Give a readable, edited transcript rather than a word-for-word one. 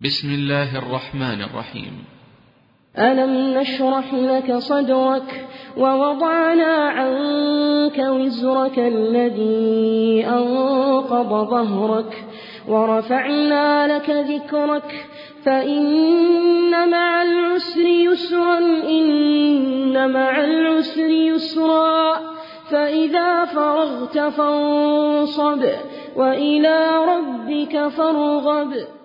بسم الله الرحمن الرحيم. ألم نشرح لك صدرك ووضعنا عنك وزرك الذي أنقض ظهرك ورفعنا لك ذكرك فإن مع العسر يسرا إن مع العسر يسرا فإذا فرغت فانصب وإلى ربك فارغب.